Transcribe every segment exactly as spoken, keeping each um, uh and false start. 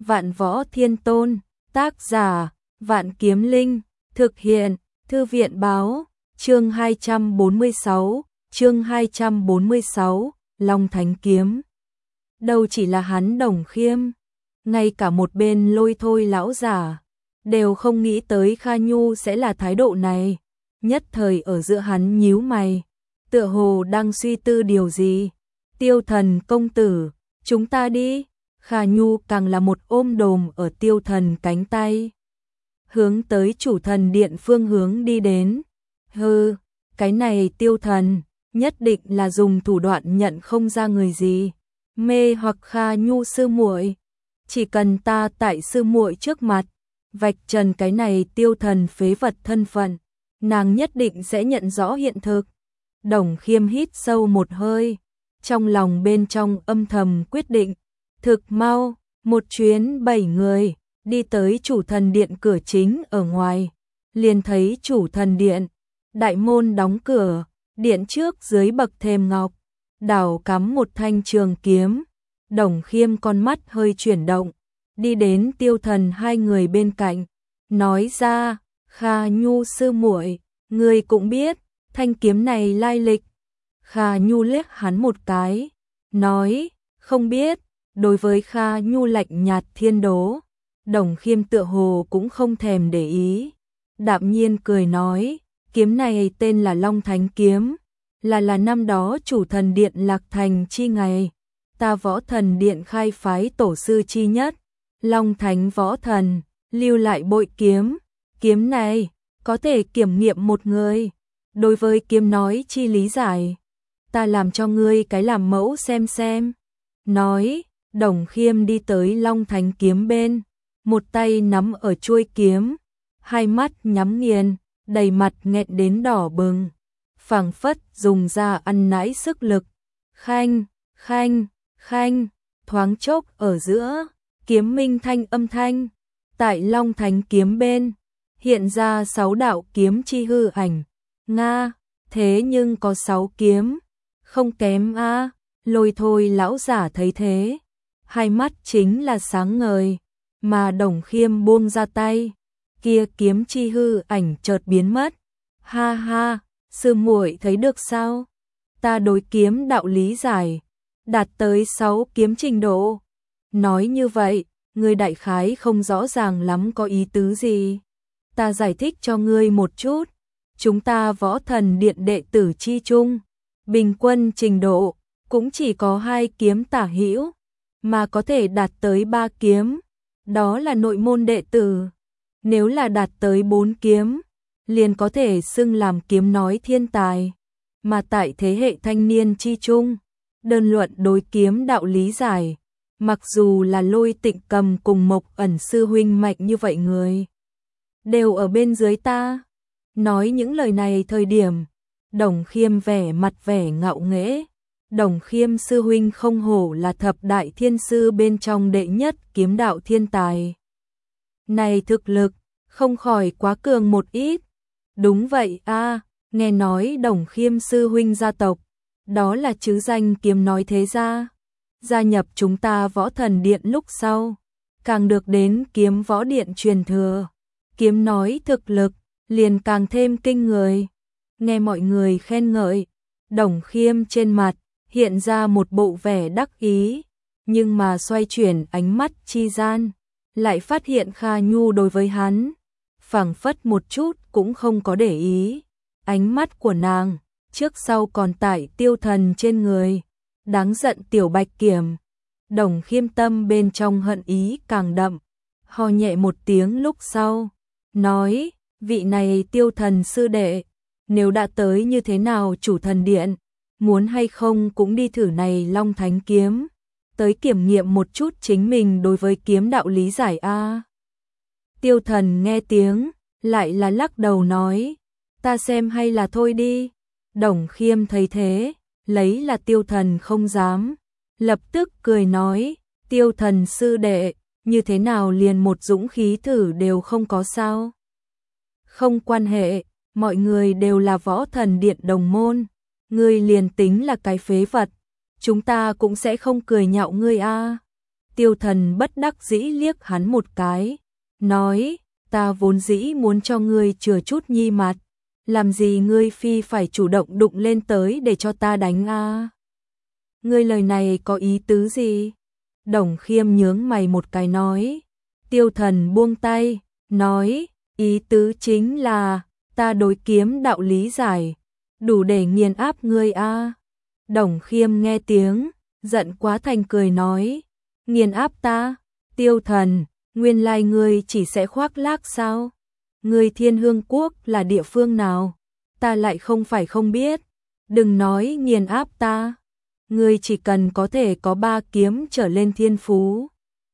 Vạn Võ Thiên Tôn, tác giả, Vạn Kiếm Linh, thực hiện, Thư viện báo, chương hai trăm bốn mươi sáu, chương hai trăm bốn mươi sáu, Long Thánh Kiếm. Đâu chỉ là hắn Đồng Khiêm, ngay cả một bên Lôi Thôi lão giả, đều không nghĩ tới Kha Nhu sẽ là thái độ này, nhất thời ở giữa hắn nhíu mày, tựa hồ đang suy tư điều gì. Tiêu Thần công tử, chúng ta đi. Kha Nhu càng là một ôm đồm ở Tiêu Thần cánh tay, hướng tới chủ thần điện phương hướng đi đến. Hừ, cái này Tiêu Thần, nhất định là dùng thủ đoạn nhận không ra người gì, mê hoặc Kha Nhu sư muội. Chỉ cần ta tại sư muội trước mặt, vạch trần cái này Tiêu Thần phế vật thân phận, nàng nhất định sẽ nhận rõ hiện thực. Đồng Khiêm hít sâu một hơi, trong lòng bên trong âm thầm quyết định. Thực mau, một chuyến bảy người, đi tới chủ thần điện cửa chính ở ngoài, liền thấy chủ thần điện, đại môn đóng cửa, điện trước dưới bậc thềm ngọc, đảo cắm một thanh trường kiếm. Đồng Khiêm con mắt hơi chuyển động, đi đến Tiêu Thần hai người bên cạnh, nói ra, Kha Nhu sư muội, người cũng biết, thanh kiếm này lai lịch. Kha Nhu liếc hắn một cái, nói, không biết. Đối với Kha Nhu lạnh nhạt thiên đố, Đồng Khiêm tựa hồ cũng không thèm để ý, đạm nhiên cười nói, kiếm này tên là Long Thánh Kiếm, là là năm đó chủ thần điện lạc thành chi ngày, ta Võ Thần Điện khai phái tổ sư chi nhất, Long Thánh Võ Thần, lưu lại bội kiếm, kiếm này có thể kiểm nghiệm một người. Đối với kiếm nói chi lý giải, ta làm cho ngươi cái làm mẫu xem xem. Nói, Đồng Khiêm đi tới Long Thánh Kiếm bên, một tay nắm ở chuôi kiếm, hai mắt nhắm nghiền, đầy mặt nghẹn đến đỏ bừng, phảng phất dùng ra ăn nãi sức lực. Khanh, khanh, khanh, thoáng chốc ở giữa, kiếm minh thanh âm thanh, tại Long Thánh Kiếm bên, hiện ra sáu đạo kiếm chi hư ảnh. Nga, thế nhưng có sáu kiếm, không kém a. Lôi Thôi lão giả thấy thế, hai mắt chính là sáng ngời, mà Đồng Khiêm buông ra tay, kia kiếm chi hư ảnh chợt biến mất. Ha ha, sư muội thấy được sao? Ta đối kiếm đạo lý giải, đạt tới sáu kiếm trình độ. Nói như vậy, ngươi đại khái không rõ ràng lắm có ý tứ gì. Ta giải thích cho ngươi một chút, chúng ta Võ Thần Điện đệ tử chi chung, bình quân trình độ cũng chỉ có hai kiếm tả hữu, mà có thể đạt tới ba kiếm, đó là nội môn đệ tử. Nếu là đạt tới bốn kiếm, liền có thể xưng làm kiếm nói thiên tài. Mà tại thế hệ thanh niên chi chung, đơn luận đối kiếm đạo lý giải, mặc dù là Lôi Tịnh Cầm cùng Mộc Ẩn sư huynh mạnh như vậy người, đều ở bên dưới ta. Nói những lời này thời điểm, Đồng Khiêm vẻ mặt vẻ ngạo nghễ. Đồng Khiêm sư huynh không hổ là thập đại thiên sư bên trong đệ nhất kiếm đạo thiên tài. Này thực lực, không khỏi quá cường một ít. Đúng vậy a, nghe nói Đồng Khiêm sư huynh gia tộc, đó là chứ danh kiếm nói thế gia. Gia nhập chúng ta Võ Thần Điện lúc sau, càng được đến kiếm võ điện truyền thừa. Kiếm nói thực lực, liền càng thêm kinh người. Nghe mọi người khen ngợi, Đồng Khiêm trên mặt hiện ra một bộ vẻ đắc ý, nhưng mà xoay chuyển ánh mắt chi gian, lại phát hiện Kha Nhu đối với hắn, phảng phất một chút cũng không có để ý. Ánh mắt của nàng, trước sau còn tại Tiêu Thần trên người, đáng giận tiểu bạch kiểm. Đồng Khiêm tâm bên trong hận ý càng đậm, ho nhẹ một tiếng lúc sau, nói, vị này Tiêu Thần sư đệ, nếu đã tới như thế nào chủ thần điện, muốn hay không cũng đi thử này Long Thánh Kiếm, tới kiểm nghiệm một chút chính mình đối với kiếm đạo lý giải a. Tiêu Thần nghe tiếng, lại là lắc đầu nói, ta xem hay là thôi đi. Đồng Khiêm thấy thế, lấy là Tiêu Thần không dám, lập tức cười nói, Tiêu Thần sư đệ, như thế nào liền một dũng khí thử đều không có sao? Không quan hệ, mọi người đều là Võ Thần Điện đồng môn, ngươi liền tính là cái phế vật, chúng ta cũng sẽ không cười nhạo ngươi a. Tiêu Thần bất đắc dĩ liếc hắn một cái, nói, ta vốn dĩ muốn cho ngươi chừa chút nhi mặt, làm gì ngươi phi phải chủ động đụng lên tới để cho ta đánh a? Ngươi lời này có ý tứ gì? Đồng Khiêm nhướng mày một cái nói. Tiêu Thần buông tay, nói, ý tứ chính là, ta đối kiếm đạo lý giải, đủ để nghiền áp ngươi a. Đồng Khiêm nghe tiếng, giận quá thành cười nói, nghiền áp ta? Tiêu Thần, nguyên lai ngươi chỉ sẽ khoác lác sao? Ngươi Thiên Hương Quốc là địa phương nào? Ta lại không phải không biết. Đừng nói nghiền áp ta. Ngươi chỉ cần có thể có ba kiếm trở lên thiên phú.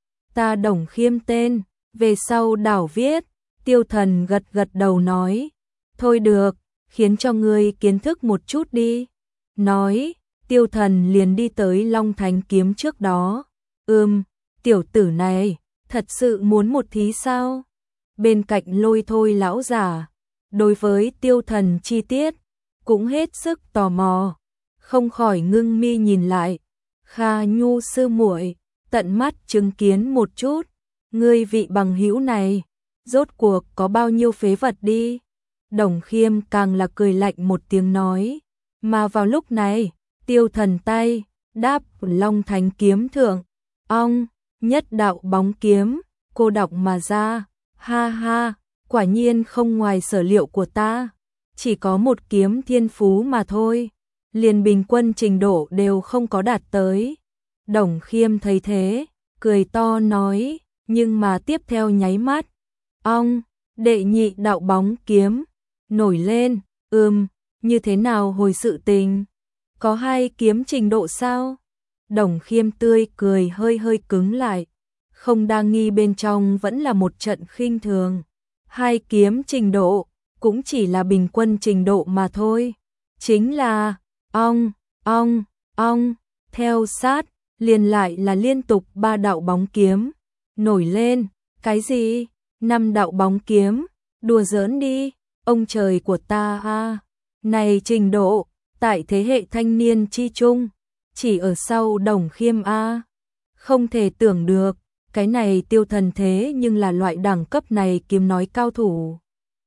Ta Đồng Khiêm tên, về sau đảo viết. Tiêu Thần gật gật đầu nói, thôi được, khiến cho ngươi kiến thức một chút đi. Nói, Tiêu Thần liền đi tới Long Thánh kiếm trước đó. Ừm, tiểu tử này, thật sự muốn một thí sao? Bên cạnh Lôi Thôi lão giả, đối với Tiêu Thần chi tiết, cũng hết sức tò mò, không khỏi ngưng mi nhìn lại. Kha Nhu sư muội, tận mắt chứng kiến một chút, ngươi vị bằng hữu này, rốt cuộc có bao nhiêu phế vật đi. Đồng Khiêm càng là cười lạnh một tiếng nói, mà vào lúc này, Tiêu Thần tay, đáp Long Thánh kiếm thượng, ong, nhất đạo bóng kiếm, cô đọc mà ra, ha ha, quả nhiên không ngoài sở liệu của ta, chỉ có một kiếm thiên phú mà thôi, liền bình quân trình độ đều không có đạt tới. Đồng Khiêm thấy thế, cười to nói, nhưng mà tiếp theo nháy mắt, ong, đệ nhị đạo bóng kiếm, nổi lên, ừm, như thế nào hồi sự tình? Có hai kiếm trình độ sao? Đồng Khiêm tươi cười hơi hơi cứng lại, không đa nghi bên trong vẫn là một trận khinh thường. Hai kiếm trình độ, cũng chỉ là bình quân trình độ mà thôi. Chính là, ong, ong, ong, theo sát, liền lại là liên tục ba đạo bóng kiếm, nổi lên, cái gì? Năm đạo bóng kiếm, đùa giỡn đi, ông trời của ta a, này trình độ, tại thế hệ thanh niên chi trung, chỉ ở sau Đồng Khiêm a, không thể tưởng được, cái này Tiêu Thần thế nhưng là loại đẳng cấp này kiếm nói cao thủ.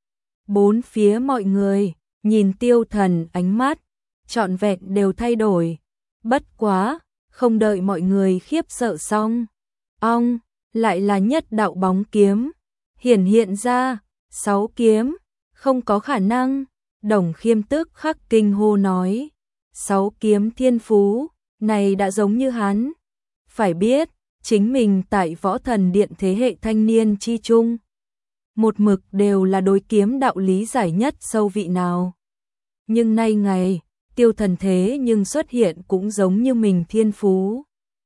Bốn phía mọi người, nhìn Tiêu Thần ánh mắt, trọn vẹn đều thay đổi, bất quá, không đợi mọi người khiếp sợ xong, ong, lại là nhất đạo bóng kiếm, hiển hiện ra, sáu kiếm, không có khả năng. Đồng Khiêm tức khắc kinh hô nói, sáu kiếm thiên phú, này đã giống như hắn. Phải biết, chính mình tại Võ Thần Điện thế hệ thanh niên chi trung, một mực đều là đối kiếm đạo lý giải nhất sâu vị nào. Nhưng nay ngày, Tiêu Thần thế nhưng xuất hiện cũng giống như mình thiên phú.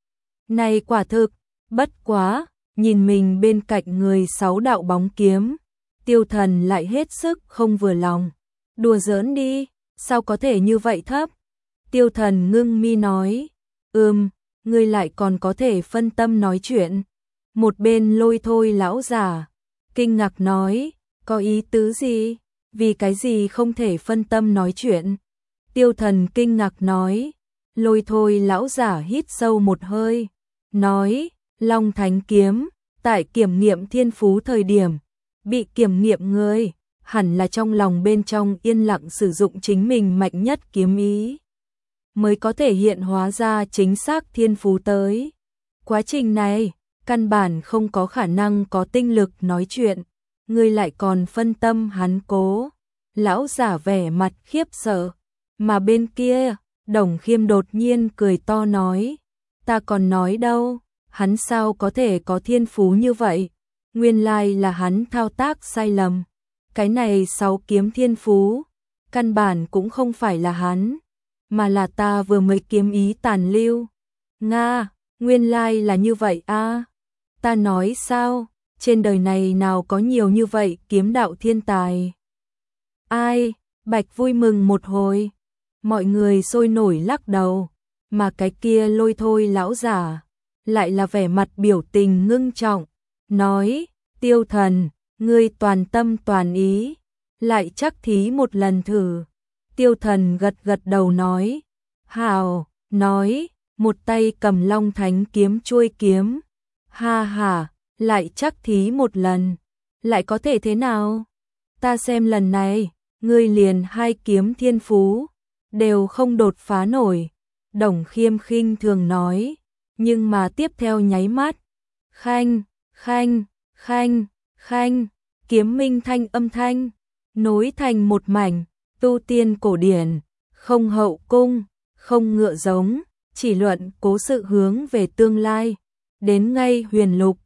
Này quả thực, bất quá, nhìn mình bên cạnh người sáu đạo bóng kiếm, Tiêu Thần lại hết sức không vừa lòng. Đùa giỡn đi, sao có thể như vậy thấp? Tiêu Thần ngưng mi nói, ừm, ngươi lại còn có thể phân tâm nói chuyện. Một bên Lôi Thôi lão giả, kinh ngạc nói, có ý tứ gì? Vì cái gì không thể phân tâm nói chuyện? Tiêu Thần kinh ngạc nói, Lôi Thôi lão giả hít sâu một hơi, nói, Long Thánh kiếm, tại kiểm nghiệm thiên phú thời điểm, bị kiểm nghiệm người, hẳn là trong lòng bên trong yên lặng sử dụng chính mình mạnh nhất kiếm ý, mới có thể hiện hóa ra chính xác thiên phú tới. Quá trình này, căn bản không có khả năng có tinh lực nói chuyện, ngươi lại còn phân tâm hắn cố. Lão giả vẻ mặt khiếp sợ, mà bên kia, Đồng Khiêm đột nhiên cười to nói, ta còn nói đâu, hắn sao có thể có thiên phú như vậy, nguyên lai là hắn thao tác sai lầm. Cái này sáu kiếm thiên phú, căn bản cũng không phải là hắn, mà là ta vừa mới kiếm ý tàn lưu. Nga, nguyên lai là như vậy a. Ta nói sao, trên đời này nào có nhiều như vậy kiếm đạo thiên tài. Ai, Bạch vui mừng một hồi, mọi người sôi nổi lắc đầu, mà cái kia Lôi Thôi lão giả, lại là vẻ mặt biểu tình ngưng trọng, nói, Tiêu Thần, ngươi toàn tâm toàn ý, lại chắc thí một lần thử. Tiêu Thần gật gật đầu nói, hào, nói, một tay cầm Long Thánh kiếm chuôi kiếm, Ha ha, lại chắc thí một lần, lại có thể thế nào? Ta xem lần này, ngươi liền hai kiếm thiên phú, đều không đột phá nổi. Đồng Khiêm khinh thường nói, nhưng mà tiếp theo nháy mắt, khanh, khanh, khanh, khanh, kiếm minh thanh âm thanh, nối thành một mảnh, tu tiên cổ điển, không hậu cung, không ngựa giống, chỉ luận cố sự hướng về tương lai, đến ngay huyền lục,